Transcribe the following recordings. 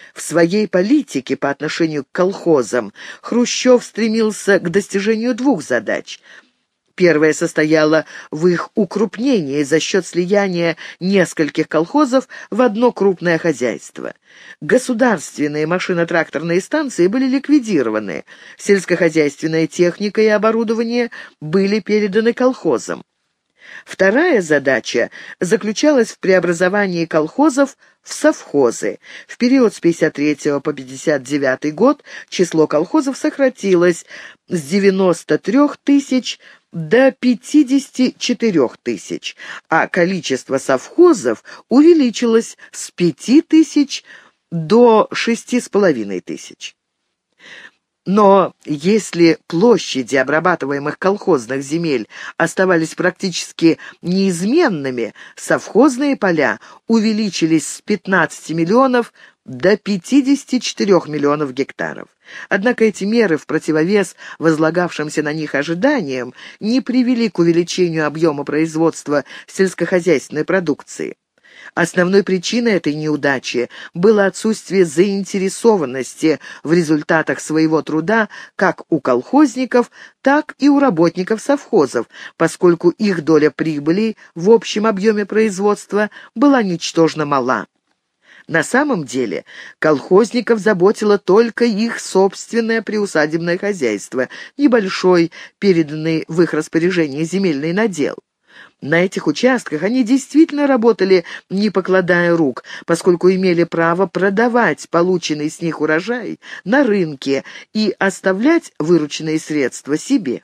В своей политике по отношению к колхозам Хрущев стремился к достижению двух задач. Первая состояла в их укрупнении за счет слияния нескольких колхозов в одно крупное хозяйство. Государственные машино-тракторные станции были ликвидированы, сельскохозяйственная техника и оборудование были переданы колхозам. Вторая задача заключалась в преобразовании колхозов в совхозы. В период с 53 по 59 год число колхозов сократилось с 93 тысяч до 54 тысяч, а количество совхозов увеличилось с 5 тысяч до 6,5 тысяч. Но если площади обрабатываемых колхозных земель оставались практически неизменными, совхозные поля увеличились с 15 миллионов до 54 миллионов гектаров. Однако эти меры, в противовес возлагавшимся на них ожиданиям, не привели к увеличению объема производства сельскохозяйственной продукции. Основной причиной этой неудачи было отсутствие заинтересованности в результатах своего труда как у колхозников, так и у работников совхозов, поскольку их доля прибыли в общем объеме производства была ничтожно мала. На самом деле колхозников заботило только их собственное приусадебное хозяйство, небольшой, переданный в их распоряжение земельный надел. На этих участках они действительно работали, не покладая рук, поскольку имели право продавать полученный с них урожай на рынке и оставлять вырученные средства себе.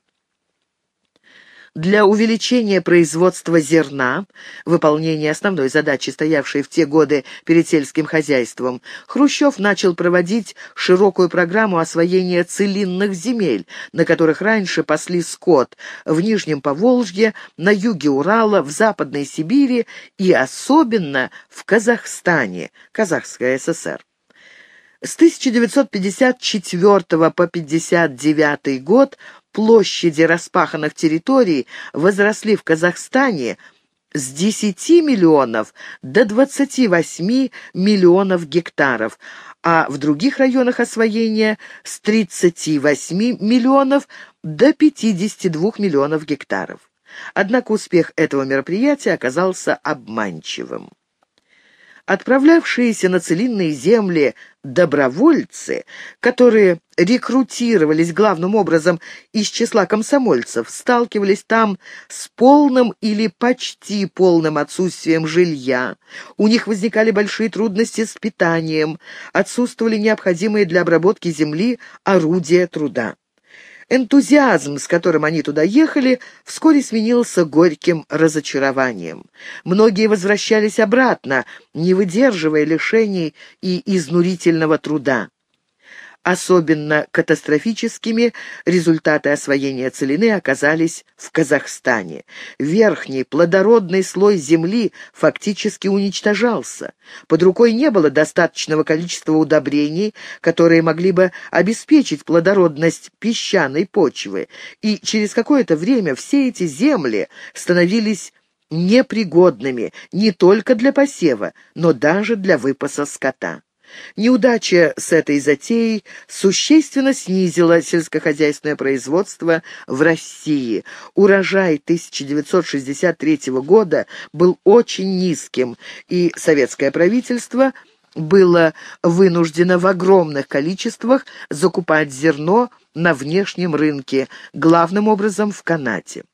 Для увеличения производства зерна, выполнения основной задачи, стоявшей в те годы перед сельским хозяйством, Хрущев начал проводить широкую программу освоения целинных земель, на которых раньше пасли скот в Нижнем Поволжье, на юге Урала, в Западной Сибири и особенно в Казахстане, Казахская ССР. С 1954 по 1959 год площади распаханных территорий возросли в Казахстане с 10 миллионов до 28 миллионов гектаров, а в других районах освоения с 38 миллионов до 52 миллионов гектаров. Однако успех этого мероприятия оказался обманчивым. Отправлявшиеся на целинные земли добровольцы, которые рекрутировались главным образом из числа комсомольцев, сталкивались там с полным или почти полным отсутствием жилья, у них возникали большие трудности с питанием, отсутствовали необходимые для обработки земли орудия труда. Энтузиазм, с которым они туда ехали, вскоре сменился горьким разочарованием. Многие возвращались обратно, не выдерживая лишений и изнурительного труда. Особенно катастрофическими результаты освоения целины оказались в Казахстане. Верхний плодородный слой земли фактически уничтожался. Под рукой не было достаточного количества удобрений, которые могли бы обеспечить плодородность песчаной почвы, и через какое-то время все эти земли становились непригодными не только для посева, но даже для выпаса скота. Неудача с этой затеей существенно снизила сельскохозяйственное производство в России. Урожай 1963 года был очень низким, и советское правительство было вынуждено в огромных количествах закупать зерно на внешнем рынке, главным образом в Канаде.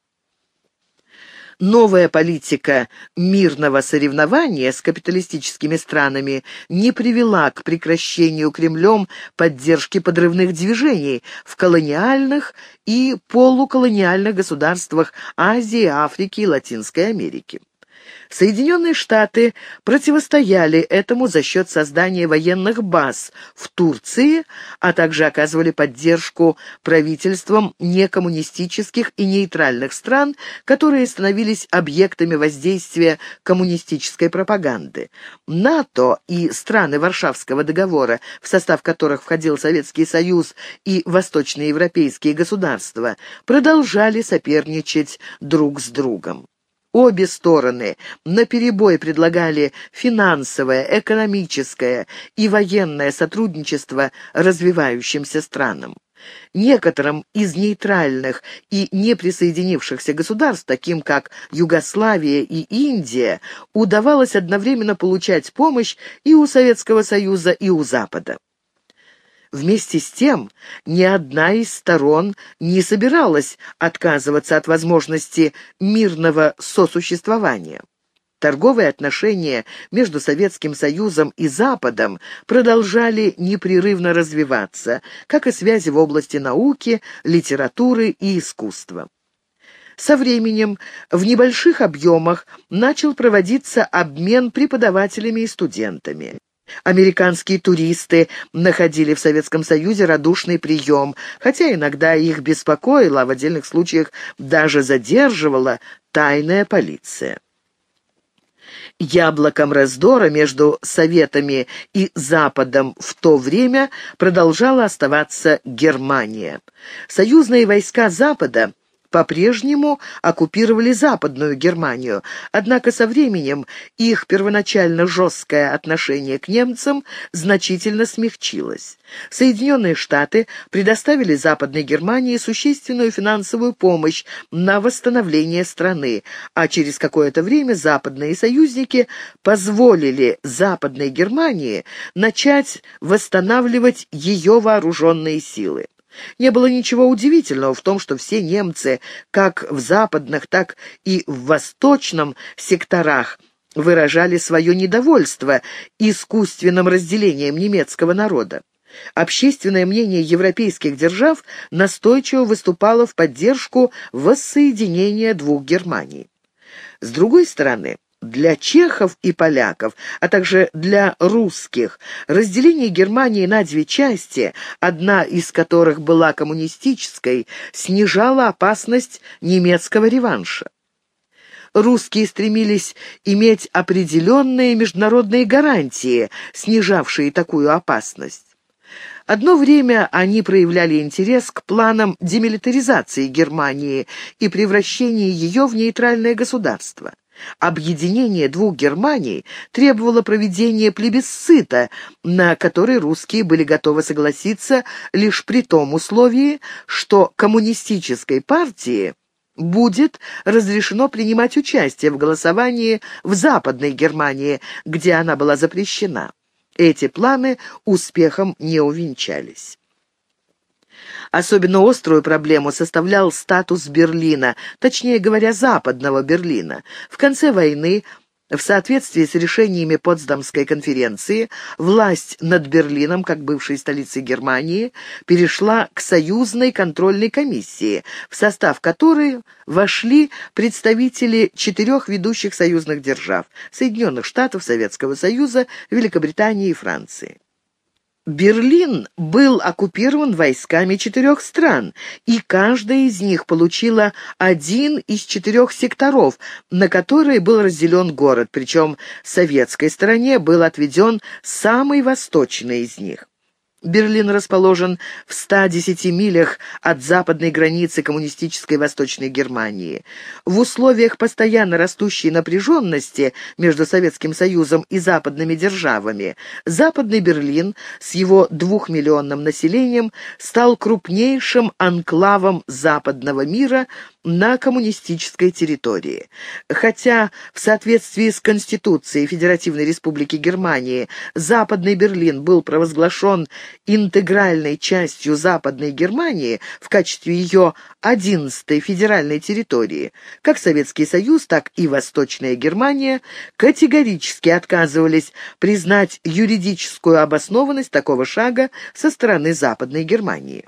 Новая политика мирного соревнования с капиталистическими странами не привела к прекращению Кремлем поддержки подрывных движений в колониальных и полуколониальных государствах Азии, Африки и Латинской Америки. Соединенные Штаты противостояли этому за счет создания военных баз в Турции, а также оказывали поддержку правительствам некоммунистических и нейтральных стран, которые становились объектами воздействия коммунистической пропаганды. НАТО и страны Варшавского договора, в состав которых входил Советский Союз и восточноевропейские государства, продолжали соперничать друг с другом. Обе стороны наперебой предлагали финансовое, экономическое и военное сотрудничество развивающимся странам. Некоторым из нейтральных и не присоединившихся государств, таким как Югославия и Индия, удавалось одновременно получать помощь и у Советского Союза, и у Запада. Вместе с тем, ни одна из сторон не собиралась отказываться от возможности мирного сосуществования. Торговые отношения между Советским Союзом и Западом продолжали непрерывно развиваться, как и связи в области науки, литературы и искусства. Со временем в небольших объемах начал проводиться обмен преподавателями и студентами. Американские туристы находили в Советском Союзе радушный прием, хотя иногда их беспокоила, а в отдельных случаях даже задерживала тайная полиция. Яблоком раздора между Советами и Западом в то время продолжала оставаться Германия. Союзные войска Запада по-прежнему оккупировали Западную Германию, однако со временем их первоначально жесткое отношение к немцам значительно смягчилось. Соединенные Штаты предоставили Западной Германии существенную финансовую помощь на восстановление страны, а через какое-то время западные союзники позволили Западной Германии начать восстанавливать ее вооруженные силы. Не было ничего удивительного в том, что все немцы, как в западных, так и в восточном секторах, выражали свое недовольство искусственным разделением немецкого народа. Общественное мнение европейских держав настойчиво выступало в поддержку воссоединения двух Германий. С другой стороны, для чехов и поляков, а также для русских, разделение Германии на две части, одна из которых была коммунистической, снижало опасность немецкого реванша. Русские стремились иметь определенные международные гарантии, снижавшие такую опасность. Одно время они проявляли интерес к планам демилитаризации Германии и превращения ее в нейтральное государство. Объединение двух Германий требовало проведения плебисцита, на который русские были готовы согласиться лишь при том условии, что коммунистической партии будет разрешено принимать участие в голосовании в Западной Германии, где она была запрещена. Эти планы успехом не увенчались. Особенно острую проблему составлял статус Берлина, точнее говоря, Западного Берлина. В конце войны, в соответствии с решениями Потсдамской конференции, власть над Берлином, как бывшей столицей Германии, перешла к союзной контрольной комиссии, в состав которой вошли представители 4 ведущих союзных держав – Соединенных Штатов, Советского Союза, Великобритании и Франции. Берлин был оккупирован войсками 4 стран, и каждая из них получила один из 4 секторов, на которые был разделен город, причем советской стороне был отведен самый восточный из них. Берлин расположен в 110 милях от западной границы коммунистической Восточной Германии. В условиях постоянно растущей напряженности между Советским Союзом и западными державами Западный Берлин с его 2-миллионным населением стал крупнейшим анклавом западного мира на коммунистической территории. Хотя в соответствии с Конституцией Федеративной Республики Германии Западный Берлин был провозглашен интегральной частью Западной Германии в качестве ее 11-й федеральной территории, как Советский Союз, так и Восточная Германия категорически отказывались признать юридическую обоснованность такого шага со стороны Западной Германии.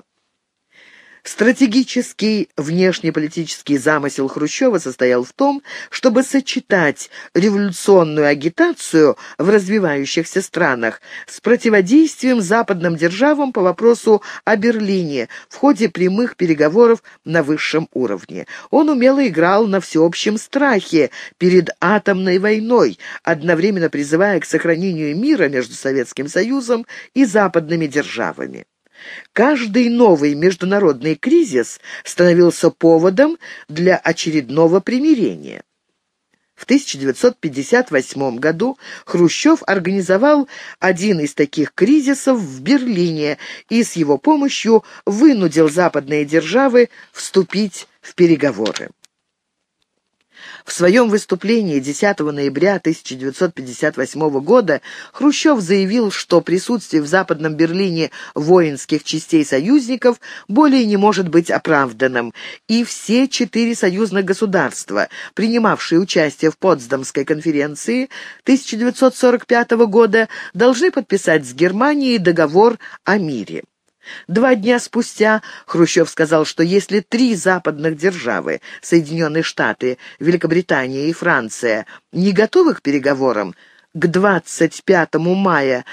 Стратегический внешнеполитический замысел Хрущева состоял в том, чтобы сочетать революционную агитацию в развивающихся странах с противодействием западным державам по вопросу о Берлине в ходе прямых переговоров на высшем уровне. Он умело играл на всеобщем страхе перед атомной войной, одновременно призывая к сохранению мира между Советским Союзом и западными державами. Каждый новый международный кризис становился поводом для очередного примирения. В 1958 году Хрущев организовал один из таких кризисов в Берлине и с его помощью вынудил западные державы вступить в переговоры. В своем выступлении 10 ноября 1958 года Хрущев заявил, что присутствие в Западном Берлине воинских частей союзников более не может быть оправданным, и все 4 союзных государства, принимавшие участие в Потсдамской конференции 1945 года, должны подписать с Германией договор о мире. 2 дня спустя Хрущев сказал, что если 3 западных державы, Соединенные Штаты, Великобритания и Франция, не готовы к переговорам, к 25 мая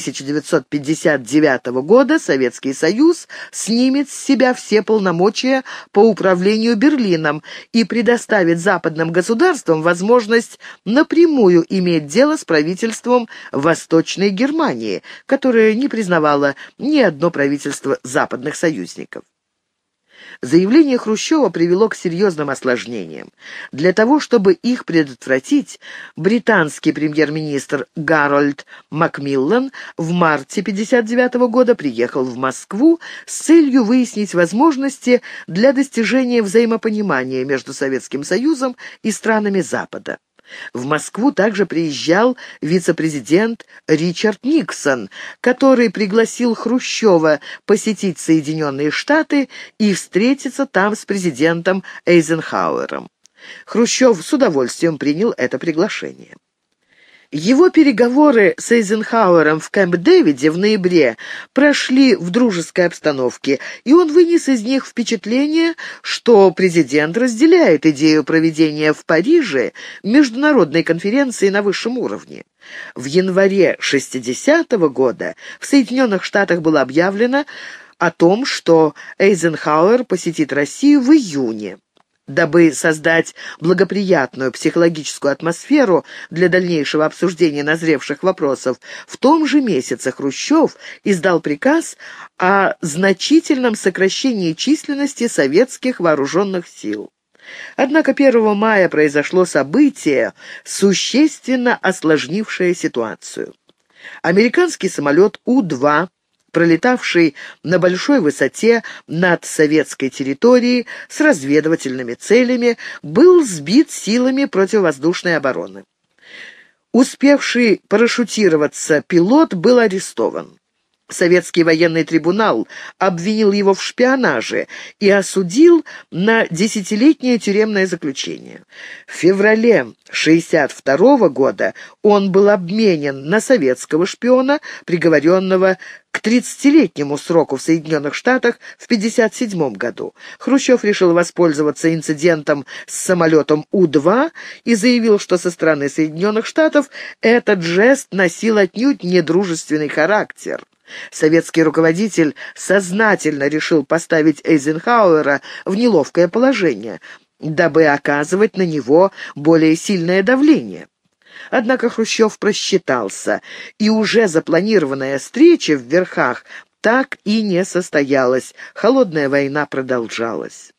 1959 года Советский Союз снимет с себя все полномочия по управлению Берлином и предоставит западным государствам возможность напрямую иметь дело с правительством Восточной Германии, которое не признавало ни одно правительство западных союзников. Заявление Хрущева привело к серьезным осложнениям. Для того, чтобы их предотвратить, британский премьер-министр Гарольд Макмиллан в марте 1959 года приехал в Москву с целью выяснить возможности для достижения взаимопонимания между Советским Союзом и странами Запада. В Москву также приезжал вице-президент Ричард Никсон, который пригласил Хрущева посетить Соединенные Штаты и встретиться там с президентом Эйзенхауэром. Хрущев с удовольствием принял это приглашение. Его переговоры с Эйзенхауэром в Кэмп-Дэвиде в ноябре прошли в дружеской обстановке, и он вынес из них впечатление, что президент разделяет идею проведения в Париже международной конференции на высшем уровне. В январе 1960 года в Соединенных Штатах было объявлено о том, что Эйзенхауэр посетит Россию в июне. Дабы создать благоприятную психологическую атмосферу для дальнейшего обсуждения назревших вопросов, в том же месяце Хрущев издал приказ о значительном сокращении численности советских вооруженных сил. Однако 1 мая произошло событие, существенно осложнившее ситуацию. Американский самолет У-2, пролетавший на большой высоте над советской территорией с разведывательными целями, был сбит силами противовоздушной обороны. Успевший парашютироваться пилот был арестован. Советский военный трибунал обвинил его в шпионаже и осудил на 10-летнее тюремное заключение. В феврале 1962 года он был обменен на советского шпиона, приговоренного к 30-летнему сроку в Соединенных Штатах в 1957 году. Хрущев решил воспользоваться инцидентом с самолетом У-2 и заявил, что со стороны Соединенных Штатов этот жест носил отнюдь недружественный характер. Советский руководитель сознательно решил поставить Эйзенхауэра в неловкое положение, дабы оказывать на него более сильное давление. Однако Хрущев просчитался, и уже запланированная встреча в Верхах так и не состоялась. Холодная война продолжалась.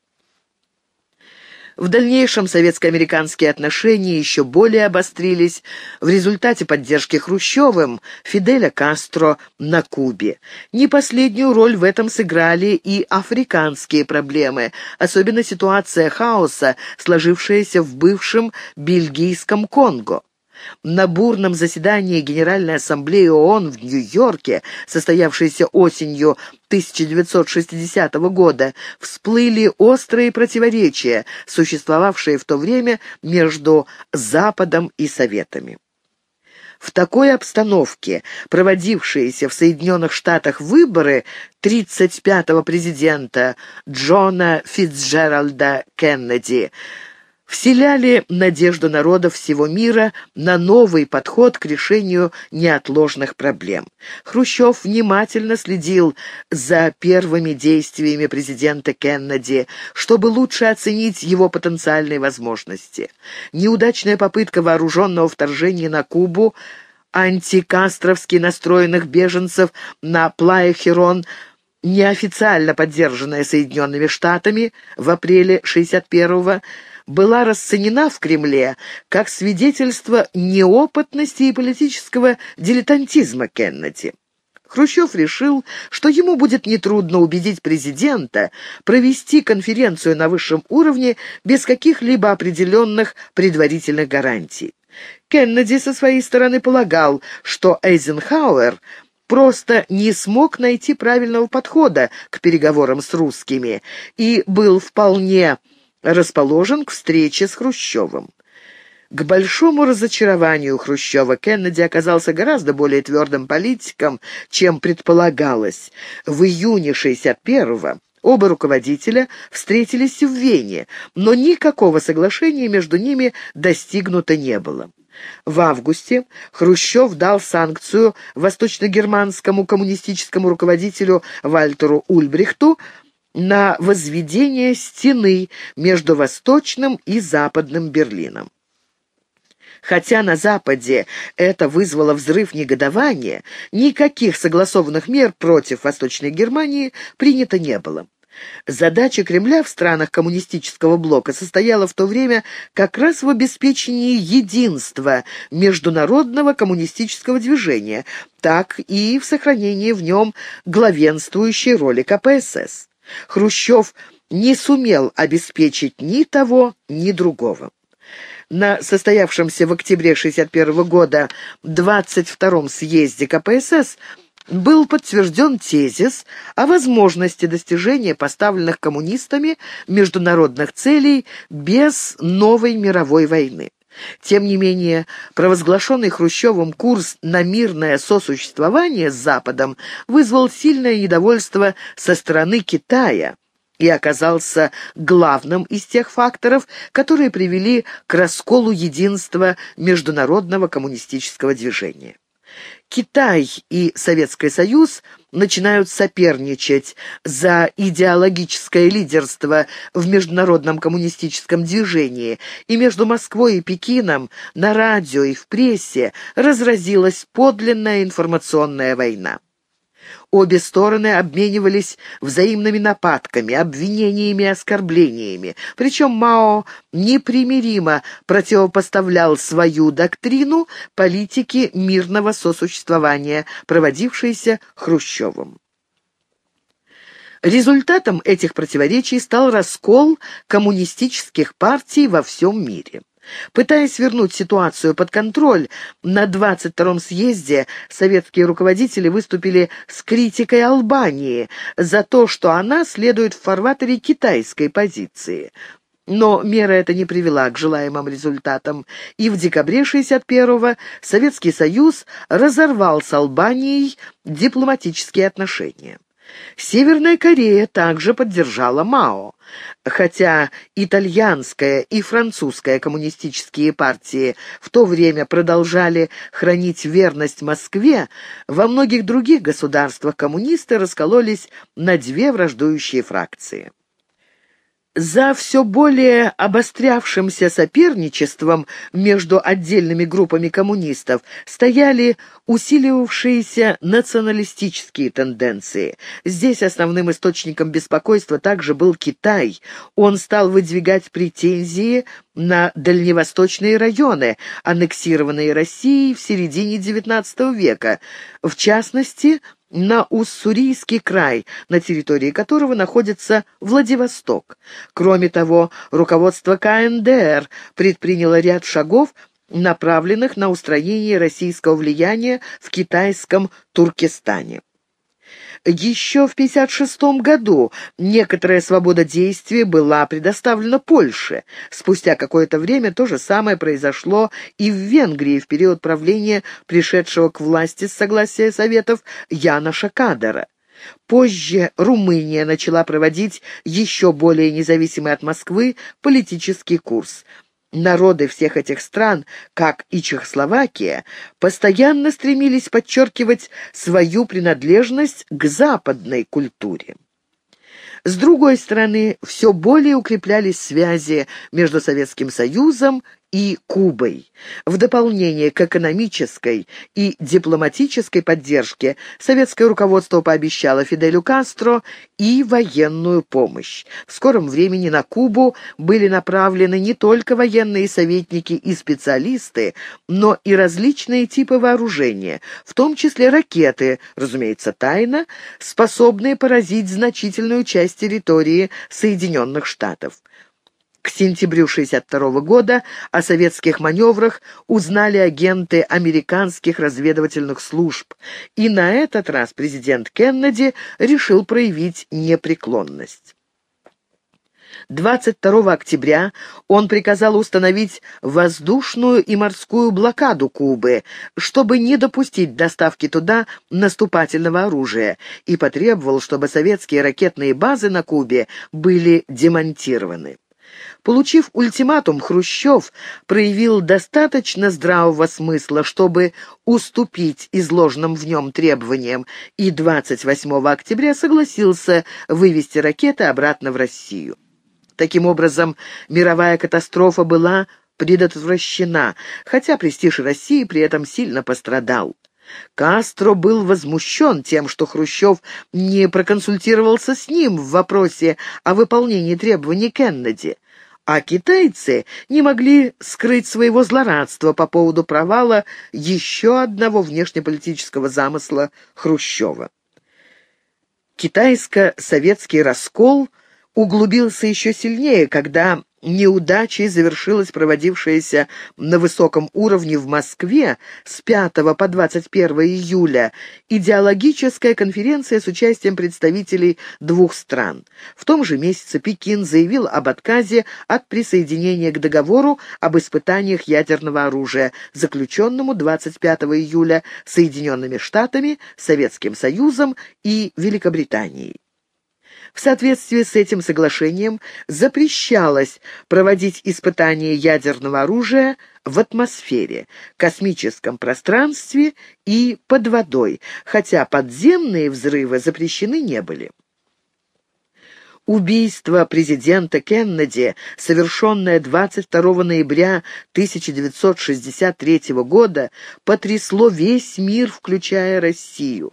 В дальнейшем советско-американские отношения еще более обострились в результате поддержки Хрущевым Фиделя Кастро на Кубе. Не последнюю роль в этом сыграли и африканские проблемы, особенно ситуация хаоса, сложившаяся в бывшем бельгийском Конго. На бурном заседании Генеральной Ассамблеи ООН в Нью-Йорке, состоявшейся осенью 1960 года, всплыли острые противоречия, существовавшие в то время между Западом и Советами. В такой обстановке проводившиеся в Соединенных Штатах выборы 35-го президента Джона Фицджеральда Кеннеди вселяли надежду народов всего мира на новый подход к решению неотложных проблем. Хрущев внимательно следил за первыми действиями президента Кеннеди, чтобы лучше оценить его потенциальные возможности. Неудачная попытка вооруженного вторжения на Кубу, антикастровски настроенных беженцев на Плая-Хирон, неофициально поддержанная Соединенными Штатами в апреле 1961-го, была расценена в Кремле как свидетельство неопытности и политического дилетантизма Кеннеди. Хрущев решил, что ему будет нетрудно убедить президента провести конференцию на высшем уровне без каких-либо определенных предварительных гарантий. Кеннеди со своей стороны полагал, что Эйзенхауэр просто не смог найти правильного подхода к переговорам с русскими и был вполне расположен к встрече с Хрущевым. К большому разочарованию Хрущева Кеннеди оказался гораздо более твердым политиком, чем предполагалось. В июне 1961-го оба руководителя встретились в Вене, но никакого соглашения между ними достигнуто не было. В августе Хрущев дал санкцию восточно-германскому коммунистическому руководителю Вальтеру Ульбрихту на возведение стены между Восточным и Западным Берлином. Хотя на Западе это вызвало взрыв негодования, никаких согласованных мер против Восточной Германии принято не было. Задача Кремля в странах коммунистического блока состояла в то время как раз в обеспечении единства международного коммунистического движения, так и в сохранении в нем главенствующей роли КПСС. Хрущев не сумел обеспечить ни того, ни другого. На состоявшемся в октябре 1961 года 22-м съезде КПСС был подтвержден тезис о возможности достижения поставленных коммунистами международных целей без новой мировой войны. Тем не менее, провозглашенный Хрущевым курс на мирное сосуществование с Западом вызвал сильное недовольство со стороны Китая и оказался главным из тех факторов, которые привели к расколу единства международного коммунистического движения. Китай и Советский Союз начинают соперничать за идеологическое лидерство в международном коммунистическом движении, и между Москвой и Пекином на радио и в прессе разразилась подлинная информационная война. Обе стороны обменивались взаимными нападками, обвинениями и оскорблениями. Причем Мао непримиримо противопоставлял свою доктрину политике мирного сосуществования, проводившейся Хрущевым. Результатом этих противоречий стал раскол коммунистических партий во всем мире. Пытаясь вернуть ситуацию под контроль, на 22-м съезде советские руководители выступили с критикой Албании за то, что она следует в фарватере китайской позиции. Но мера эта не привела к желаемым результатам, и в декабре 1961-го Советский Союз разорвал с Албанией дипломатические отношения. Северная Корея также поддержала Мао. Хотя итальянская и французская коммунистические партии в то время продолжали хранить верность Москве, во многих других государствах коммунисты раскололись на две враждующие фракции. За все более обострявшимся соперничеством между отдельными группами коммунистов стояли усиливавшиеся националистические тенденции. Здесь основным источником беспокойства также был Китай. Он стал выдвигать претензии на дальневосточные районы, аннексированные Россией в середине XIX века, в частности, на Уссурийский край, на территории которого находится Владивосток. Кроме того, руководство КНДР предприняло ряд шагов, направленных на устранение российского влияния в китайском Туркестане. Еще в 1956 году некоторая свобода действий была предоставлена Польше. Спустя какое-то время то же самое произошло и в Венгрии в период правления пришедшего к власти с согласия Советов Яноша Кадара. Позже Румыния начала проводить еще более независимый от Москвы политический курс. Народы всех этих стран, как и Чехословакия, постоянно стремились подчеркивать свою принадлежность к западной культуре. С другой стороны, все более укреплялись связи между Советским Союзом и Кубой. В дополнение к экономической и дипломатической поддержке советское руководство пообещало Фиделю Кастро и военную помощь. В скором времени на Кубу были направлены не только военные советники и специалисты, но и различные типы вооружения, в том числе ракеты, разумеется, тайно, способные поразить значительную часть территории Соединенных Штатов. К сентябрю 1962 года о советских маневрах узнали агенты американских разведывательных служб, и на этот раз президент Кеннеди решил проявить непреклонность. 22 октября он приказал установить воздушную и морскую блокаду Кубы, чтобы не допустить доставки туда наступательного оружия, и потребовал, чтобы советские ракетные базы на Кубе были демонтированы. Получив ультиматум, Хрущев проявил достаточно здравого смысла, чтобы уступить изложенным в нем требованиям, и 28 октября согласился вывести ракеты обратно в Россию. Таким образом, мировая катастрофа была предотвращена, хотя престиж России при этом сильно пострадал. Кастро был возмущен тем, что Хрущев не проконсультировался с ним в вопросе о выполнении требований Кеннеди, а китайцы не могли скрыть своего злорадства по поводу провала еще одного внешнеполитического замысла Хрущева. Китайско-советский раскол углубился еще сильнее, когда неудачей завершилась проводившаяся на высоком уровне в Москве с 5 по 21 июля идеологическая конференция с участием представителей двух стран. В том же месяце Пекин заявил об отказе от присоединения к договору об испытаниях ядерного оружия, заключенному 25 июля Соединенными Штатами, Советским Союзом и Великобританией. В соответствии с этим соглашением запрещалось проводить испытания ядерного оружия в атмосфере, космическом пространстве и под водой, хотя подземные взрывы запрещены не были. Убийство президента Кеннеди, совершенное 22 ноября 1963 года, потрясло весь мир, включая Россию.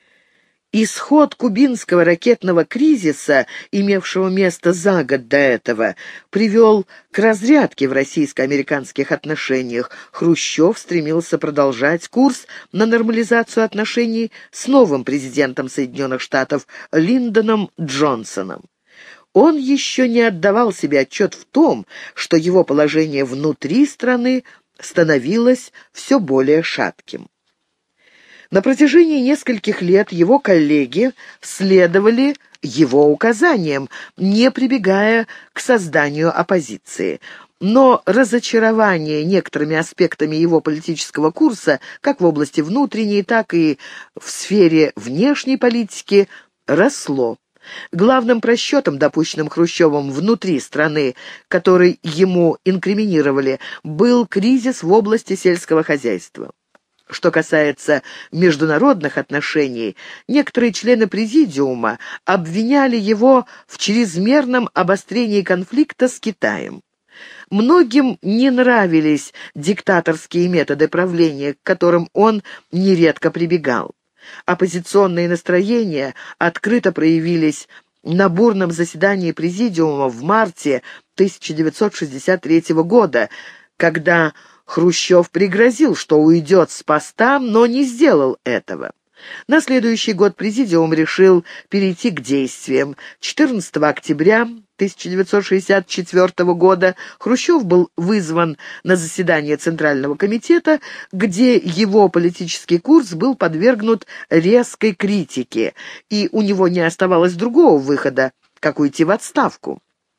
Исход кубинского ракетного кризиса, имевшего место за год до этого, привел к разрядке в российско-американских отношениях. Хрущев стремился продолжать курс на нормализацию отношений с новым президентом Соединенных Штатов Линдоном Джонсоном. Он еще не отдавал себе отчет в том, что его положение внутри страны становилось все более шатким. На протяжении нескольких лет его коллеги следовали его указаниям, не прибегая к созданию оппозиции. Но разочарование некоторыми аспектами его политического курса, как в области внутренней, так и в сфере внешней политики, росло. Главным просчетом, допущенным Хрущевым внутри страны, который ему инкриминировали, был кризис в области сельского хозяйства. Что касается международных отношений, некоторые члены Президиума обвиняли его в чрезмерном обострении конфликта с Китаем. Многим не нравились диктаторские методы правления, к которым он нередко прибегал. Оппозиционные настроения открыто проявились на бурном заседании Президиума в марте 1963 года, когда Хрущев пригрозил, что уйдет с поста, но не сделал этого. На следующий год Президиум решил перейти к действиям. 14 октября 1964 года Хрущев был вызван на заседание Центрального комитета, где его политический курс был подвергнут резкой критике, и у него не оставалось другого выхода, как уйти в отставку.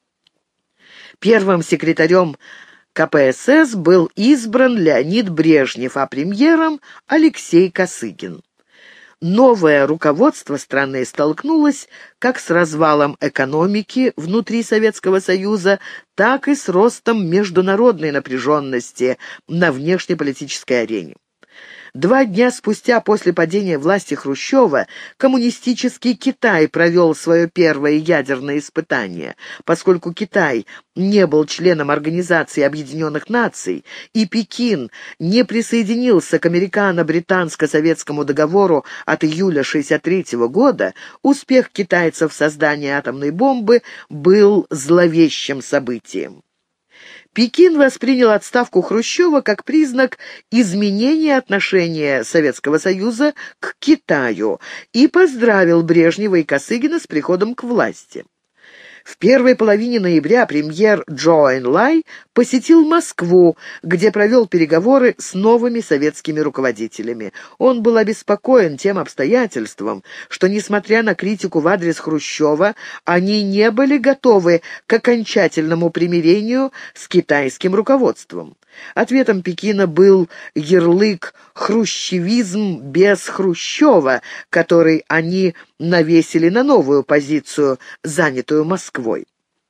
Первым секретарем КПСС был избран Леонид Брежнев, а премьером — Алексей Косыгин. Новое руководство страны столкнулось как с развалом экономики внутри Советского Союза, так и с ростом международной напряженности на внешнеполитической арене. 2 дня спустя после падения власти Хрущева коммунистический Китай провел свое первое ядерное испытание. Поскольку Китай не был членом Организации Объединенных Наций и Пекин не присоединился к американо-британско-советскому договору от июля 1963 года, успех китайцев в создании атомной бомбы был зловещим событием. Пекин воспринял отставку Хрущева как признак изменения отношения Советского Союза к Китаю и поздравил Брежнева и Косыгина с приходом к власти. В первой половине ноября премьер Чжоу Энлай посетил Москву, где провел переговоры с новыми советскими руководителями. Он был обеспокоен тем обстоятельством, что, несмотря на критику в адрес Хрущева, они не были готовы к окончательному примирению с китайским руководством. Ответом Пекина был ярлык «хрущевизм без Хрущева», который они навесили на новую позицию, занятую Москвой.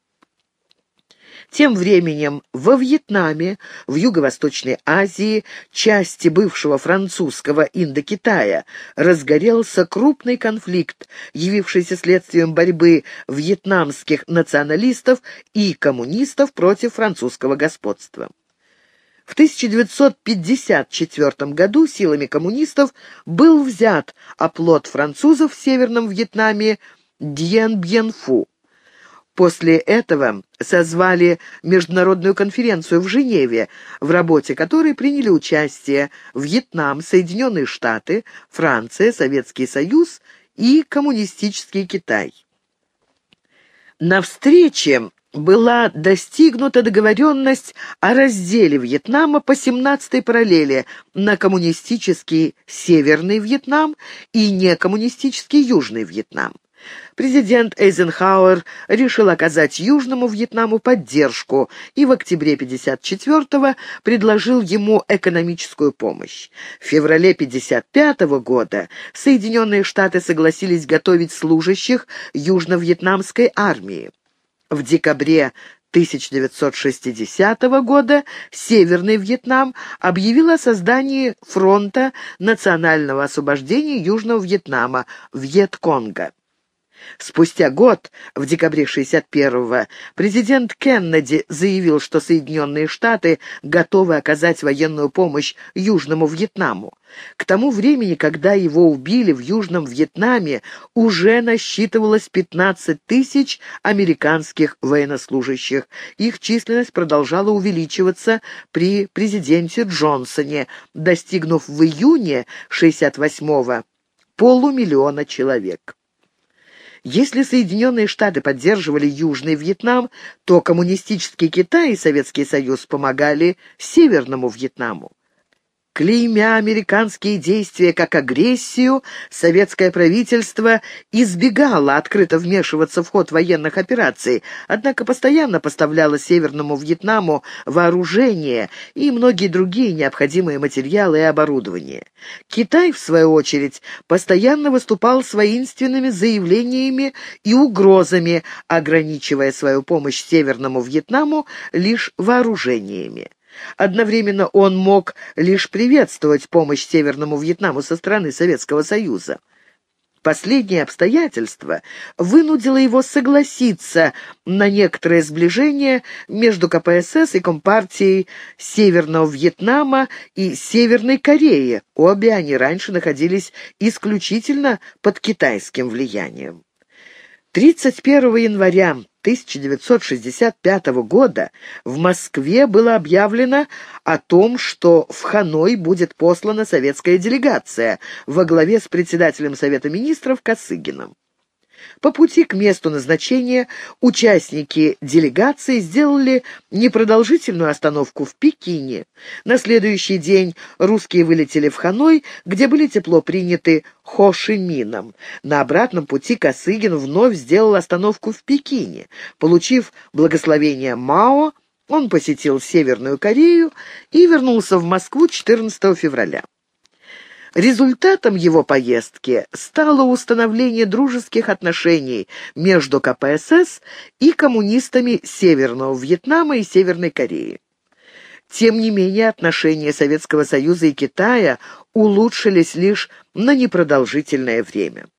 Тем временем во Вьетнаме, в Юго-Восточной Азии, части бывшего французского Индокитая, разгорелся крупный конфликт, явившийся следствием борьбы вьетнамских националистов и коммунистов против французского господства. В 1954 году силами коммунистов был взят оплот французов в Северном Вьетнаме Дьен-Бьен-Фу. После этого созвали международную конференцию в Женеве, в работе которой приняли участие Вьетнам, Соединенные Штаты, Франция, Советский Союз и коммунистический Китай. На встрече была достигнута договоренность о разделе Вьетнама по 17-й параллели на коммунистический Северный Вьетнам и некоммунистический Южный Вьетнам. Президент Эйзенхауэр решил оказать Южному Вьетнаму поддержку и в октябре 1954-го предложил ему экономическую помощь. В феврале 1955 года Соединенные Штаты согласились готовить служащих южно-вьетнамской армии. В декабре 1960 года Северный Вьетнам объявил о создании Фронта национального освобождения Южного Вьетнама, Вьетконга. Спустя год, в декабре 1961-го, президент Кеннеди заявил, что Соединенные Штаты готовы оказать военную помощь Южному Вьетнаму. К тому времени, когда его убили в Южном Вьетнаме, уже насчитывалось 15 тысяч американских военнослужащих. Их численность продолжала увеличиваться при президенте Джонсоне, достигнув в июне 1968-го 500 000 человек. Если Соединенные Штаты поддерживали Южный Вьетнам, то коммунистический Китай и Советский Союз помогали Северному Вьетнаму. Клеймя американские действия как агрессию, советское правительство избегало открыто вмешиваться в ход военных операций, однако постоянно поставляло Северному Вьетнаму вооружение и многие другие необходимые материалы и оборудование. Китай, в свою очередь, постоянно выступал с воинственными заявлениями и угрозами, ограничивая свою помощь Северному Вьетнаму лишь вооружениями. Одновременно он мог лишь приветствовать помощь Северному Вьетнаму со стороны Советского Союза. Последнее обстоятельство вынудило его согласиться на некоторое сближение между КПСС и Компартией Северного Вьетнама и Северной Кореи. Обе они раньше находились исключительно под китайским влиянием. 31 января 1965 года в Москве было объявлено о том, что в Ханой будет послана советская делегация во главе с председателем Совета министров Косыгиным. По пути к месту назначения участники делегации сделали непродолжительную остановку в Пекине. На следующий день русские вылетели в Ханой, где были тепло приняты Хо Ши Мином. На обратном пути Косыгин вновь сделал остановку в Пекине. Получив благословение Мао, он посетил Северную Корею и вернулся в Москву 14 февраля. Результатом его поездки стало установление дружеских отношений между КПСС и коммунистами Северного Вьетнама и Северной Кореи. Тем не менее, отношения Советского Союза и Китая улучшились лишь на непродолжительное время.